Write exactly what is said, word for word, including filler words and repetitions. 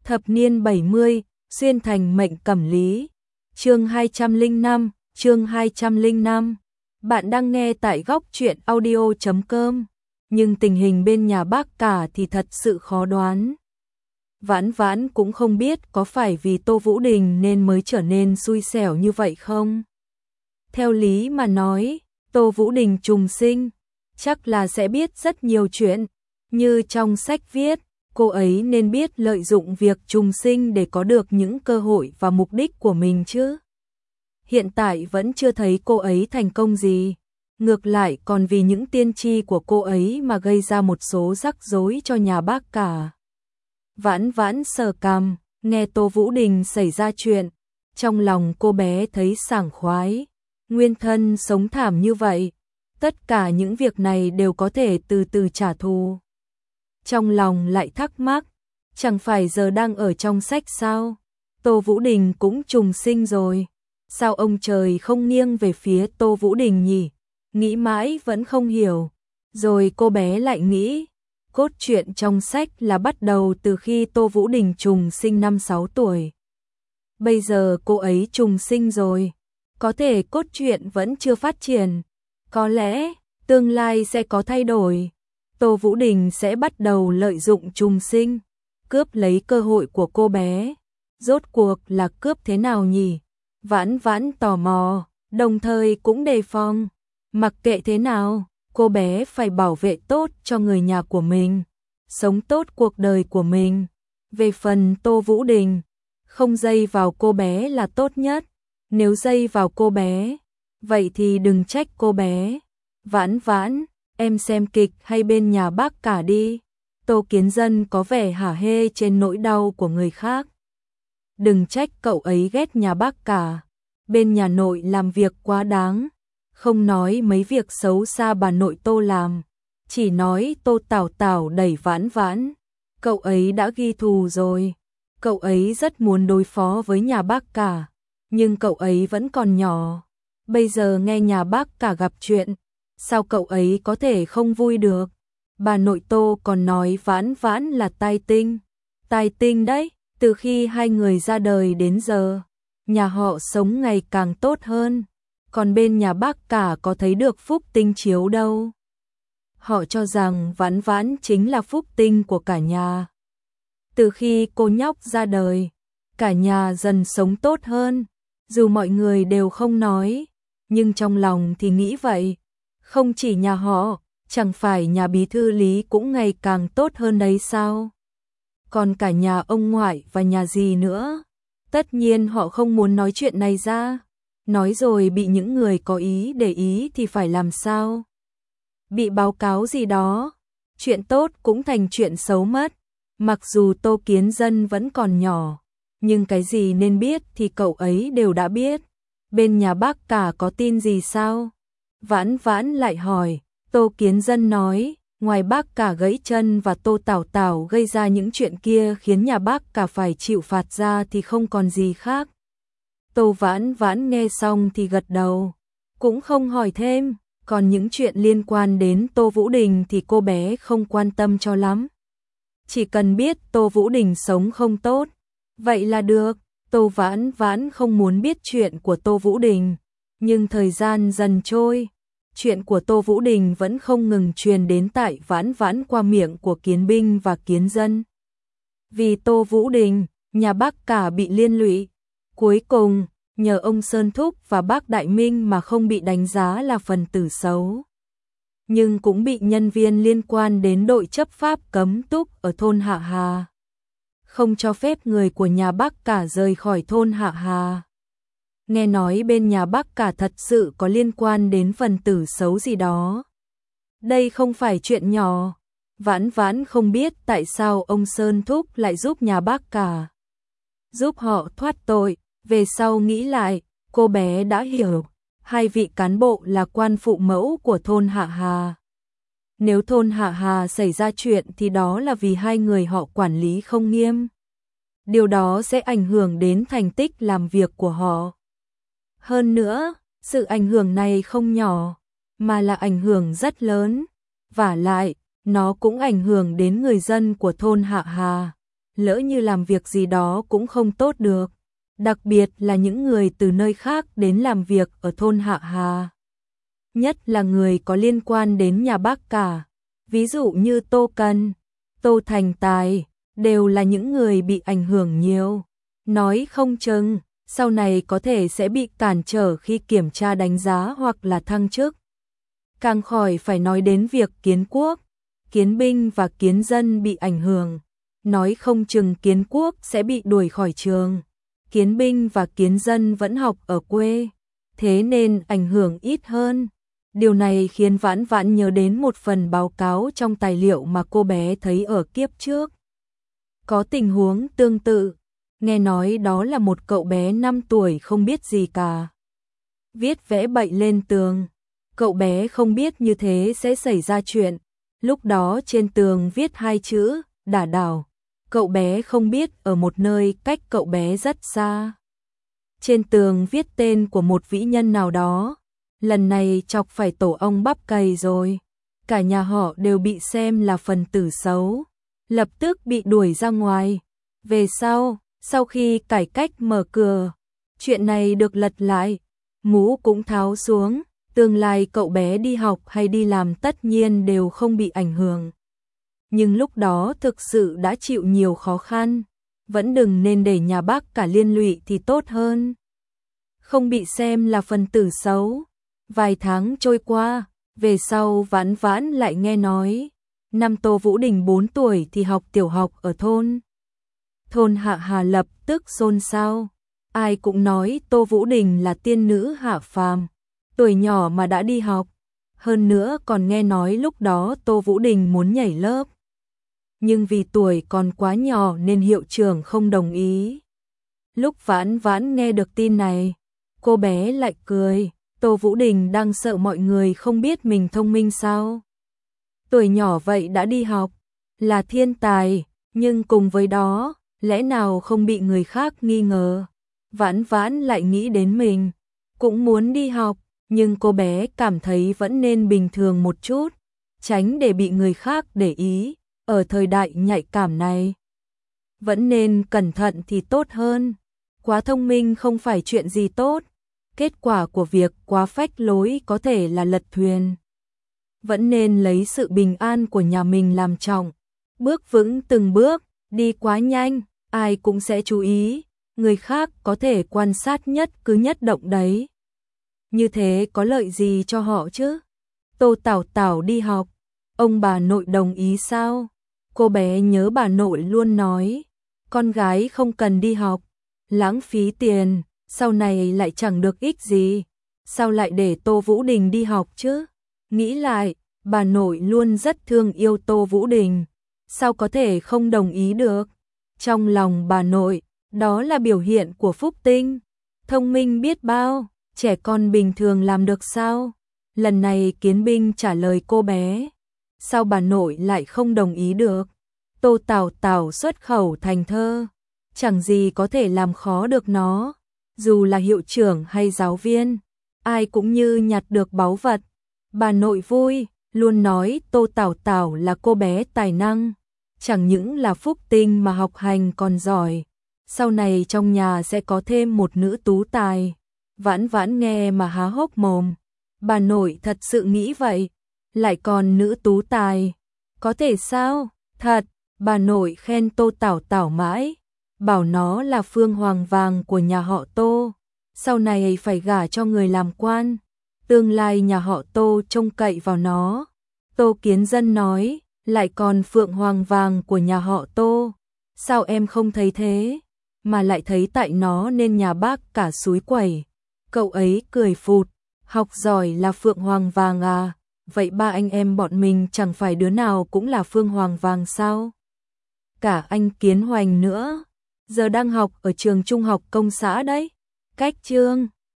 Thập niên bảy mươi, xuyên thành mệnh cẩm lý. Chương hai trăm lẻ năm, chương hai trăm lẻ năm. Bạn đang nghe tại góc truyện audio chấm com, nhưng tình hình bên nhà bác cả thì thật sự khó đoán. Vãn Vãn cũng không biết có phải vì Tô Vũ Đình nên mới trở nên xui xẻo như vậy không? Theo lý mà nói, Tô Vũ Đình trùng sinh, chắc là sẽ biết rất nhiều chuyện, như trong sách viết, cô ấy nên biết lợi dụng việc trùng sinh để có được những cơ hội và mục đích của mình chứ. Hiện tại vẫn chưa thấy cô ấy thành công gì, ngược lại còn vì những tiên tri của cô ấy mà gây ra một số rắc rối cho nhà bác cả. Vãn Vãn sờ cằm, nghe Tô Vũ Đình xảy ra chuyện, trong lòng cô bé thấy sảng khoái. Nguyên thân sống thảm như vậy, tất cả những việc này đều có thể từ từ trả thù. Trong lòng lại thắc mắc, chẳng phải giờ đang ở trong sách sao? Tô Vũ Đình cũng trùng sinh rồi, sao ông trời không nghiêng về phía Tô Vũ Đình nhỉ? Nghĩ mãi vẫn không hiểu. Rồi cô bé lại nghĩ, cốt truyện trong sách là bắt đầu từ khi Tô Vũ Đình trùng sinh năm sáu tuổi. Bây giờ cô ấy trùng sinh rồi, có thể cốt truyện vẫn chưa phát triển, có lẽ tương lai sẽ có thay đổi. Tô Vũ Đình sẽ bắt đầu lợi dụng trùng sinh, cướp lấy cơ hội của cô bé. Rốt cuộc là cướp thế nào nhỉ? Vãn Vãn tò mò, đồng thời cũng đề phòng. Mặc kệ thế nào, cô bé phải bảo vệ tốt cho người nhà của mình, sống tốt cuộc đời của mình. Về phần Tô Vũ Đình, không dây vào cô bé là tốt nhất. Nếu dây vào cô bé, vậy thì đừng trách cô bé. Vãn Vãn, em xem kịch hay bên nhà bác cả đi. Tô Kiến Dân có vẻ hả hê trên nỗi đau của người khác. Đừng trách cậu ấy ghét nhà bác cả. Bên nhà nội làm việc quá đáng. Không nói mấy việc xấu xa bà nội Tô làm, chỉ nói Tô Tảo Tảo đẩy Vãn Vãn. Cậu ấy đã ghi thù rồi. Cậu ấy rất muốn đối phó với nhà bác cả, nhưng cậu ấy vẫn còn nhỏ. Bây giờ nghe nhà bác cả gặp chuyện, sao cậu ấy có thể không vui được? Bà nội Tô còn nói Vãn Vãn là tai tinh. Tai tinh đấy, từ khi hai người ra đời đến giờ, nhà họ sống ngày càng tốt hơn. Còn bên nhà bác cả có thấy được phúc tinh chiếu đâu. Họ cho rằng Vãn Vãn chính là phúc tinh của cả nhà. Từ khi cô nhóc ra đời, cả nhà dần sống tốt hơn. Dù mọi người đều không nói, nhưng trong lòng thì nghĩ vậy. Không chỉ nhà họ, chẳng phải nhà bí thư Lý cũng ngày càng tốt hơn đấy sao? Còn cả nhà ông ngoại và nhà dì nữa. Tất nhiên họ không muốn nói chuyện này ra. Nói rồi bị những người có ý để ý thì phải làm sao? Bị báo cáo gì đó, chuyện tốt cũng thành chuyện xấu mất. Mặc dù Tô Kiến Dân vẫn còn nhỏ, nhưng cái gì nên biết thì cậu ấy đều đã biết. Bên nhà bác cả có tin gì sao? Vãn Vãn lại hỏi. Tô Kiến Dân nói, ngoài bác cả gãy chân và Tô Tảo Tảo gây ra những chuyện kia khiến nhà bác cả phải chịu phạt ra thì không còn gì khác. Tô Vãn Vãn nghe xong thì gật đầu, cũng không hỏi thêm. Còn những chuyện liên quan đến Tô Vũ Đình thì cô bé không quan tâm cho lắm. Chỉ cần biết Tô Vũ Đình sống không tốt, vậy là được. Tô Vãn Vãn không muốn biết chuyện của Tô Vũ Đình, nhưng thời gian dần trôi, chuyện của Tô Vũ Đình vẫn không ngừng truyền đến tại Vãn Vãn qua miệng của Kiến Binh và Kiến Dân. Vì Tô Vũ Đình, nhà bác cả bị liên lụy. Cuối cùng, nhờ ông Sơn Thúc và bác Đại Minh mà không bị đánh giá là phần tử xấu. Nhưng cũng bị nhân viên liên quan đến đội chấp pháp cấm túc ở thôn Hạ Hà. Không cho phép người của nhà bác cả rời khỏi thôn Hạ Hà. Nghe nói bên nhà bác cả thật sự có liên quan đến phần tử xấu gì đó. Đây không phải chuyện nhỏ. Vãn Vãn không biết tại sao ông Sơn Thúc lại giúp nhà bác cả, giúp họ thoát tội. Về sau nghĩ lại, cô bé đã hiểu, hai vị cán bộ là quan phụ mẫu của thôn Hạ Hà. Nếu thôn Hạ Hà xảy ra chuyện thì đó là vì hai người họ quản lý không nghiêm. Điều đó sẽ ảnh hưởng đến thành tích làm việc của họ. Hơn nữa, sự ảnh hưởng này không nhỏ, mà là ảnh hưởng rất lớn. Vả lại, nó cũng ảnh hưởng đến người dân của thôn Hạ Hà. lỡ như làm việc gì đó cũng không tốt được, đặc biệt là những người từ nơi khác đến làm việc ở thôn Hạ Hà. Nhất là người có liên quan đến nhà bác cả, ví dụ như Tô Cần, Tô Thành Tài, đều là những người bị ảnh hưởng nhiều. Nói không chừng, sau này có thể sẽ bị cản trở khi kiểm tra đánh giá hoặc là thăng chức. Càng khỏi phải nói đến việc kiến quốc, kiến binh và kiến dân bị ảnh hưởng. Nói không chừng kiến quốc sẽ bị đuổi khỏi trường, kiến binh và kiến dân vẫn học ở quê, thế nên ảnh hưởng ít hơn. Điều này khiến Vãn Vãn nhớ đến một phần báo cáo trong tài liệu mà cô bé thấy ở kiếp trước. Có tình huống tương tự, nghe nói đó là một cậu bé năm tuổi không biết gì cả. Viết vẽ bậy lên tường, cậu bé không biết như thế sẽ xảy ra chuyện. Lúc đó trên tường viết hai chữ, đả đảo. Cậu bé không biết ở một nơi cách cậu bé rất xa. Trên tường viết tên của một vĩ nhân nào đó. Lần này chọc phải tổ ong bắp cày rồi. Cả nhà họ đều bị xem là phần tử xấu, lập tức bị đuổi ra ngoài. Về sau, sau khi cải cách mở cửa, chuyện này được lật lại, mũ cũng tháo xuống, tương lai cậu bé đi học hay đi làm tất nhiên đều không bị ảnh hưởng. Nhưng lúc đó thực sự đã chịu nhiều khó khăn, vẫn đừng nên để nhà bác cả liên lụy thì tốt hơn. Không bị xem là phần tử xấu. Vài tháng trôi qua, về sau Vãn Vãn lại nghe nói, năm Tô Vũ Đình bốn tuổi thì học tiểu học ở thôn. Thôn Hạ Hà lập tức xôn xao, ai cũng nói Tô Vũ Đình là tiên nữ hạ phàm, tuổi nhỏ mà đã đi học, hơn nữa còn nghe nói lúc đó Tô Vũ Đình muốn nhảy lớp. Nhưng vì tuổi còn quá nhỏ nên hiệu trưởng không đồng ý. Lúc Vãn Vãn nghe được tin này, cô bé lại cười. Tô Vũ Đình đang sợ mọi người không biết mình thông minh sao? Tuổi nhỏ vậy đã đi học, là thiên tài, nhưng cùng với đó, lẽ nào không bị người khác nghi ngờ? Vãn Vãn lại nghĩ đến mình, cũng muốn đi học, nhưng cô bé cảm thấy vẫn nên bình thường một chút, tránh để bị người khác để ý, ở thời đại nhạy cảm này. Vẫn nên cẩn thận thì tốt hơn, quá thông minh không phải chuyện gì tốt. Kết quả của việc quá phách lối có thể là lật thuyền. Vẫn nên lấy sự bình an của nhà mình làm trọng. Bước vững từng bước, đi quá nhanh, ai cũng sẽ chú ý. Người khác có thể quan sát nhất cứ nhất động đấy. Như thế có lợi gì cho họ chứ? Tô Tảo Tảo đi học, ông bà nội đồng ý sao? Cô bé nhớ bà nội luôn nói, con gái không cần đi học, lãng phí tiền. Sau này lại chẳng được ích gì, sao lại để Tô Vũ Đình đi học chứ? Nghĩ lại, bà nội luôn rất thương yêu Tô Vũ Đình, sao có thể không đồng ý được? Trong lòng bà nội, đó là biểu hiện của phúc tinh, thông minh biết bao, trẻ con bình thường làm được sao? Lần này Kiến Binh trả lời cô bé, sao bà nội lại không đồng ý được? Tô Tảo Tảo xuất khẩu thành thơ, chẳng gì có thể làm khó được nó. Dù là hiệu trưởng hay giáo viên, ai cũng như nhặt được báu vật. Bà nội vui, luôn nói Tô Tảo Tảo là cô bé tài năng, chẳng những là phúc tinh mà học hành còn giỏi. Sau này trong nhà sẽ có thêm một nữ tú tài. Vãn Vãn nghe mà há hốc mồm. Bà nội thật sự nghĩ vậy, lại còn nữ tú tài. Có thể sao? Thật, bà nội khen Tô Tảo Tảo mãi. Bảo nó là phương hoàng vàng của nhà họ Tô, sau này phải gả cho người làm quan, tương lai nhà họ Tô trông cậy vào nó. Tô Kiến Dân nói, lại còn phượng hoàng vàng của nhà họ Tô, sao em không thấy thế, mà lại thấy tại nó nên nhà bác cả súi quẩy. Cậu ấy cười phụt, học giỏi là phượng hoàng vàng à, vậy ba anh em bọn mình chẳng phải đứa nào cũng là phương hoàng vàng sao? Cả anh Kiến Hoành nữa. Giờ đang học ở trường trung học công xã đấy. Cách chương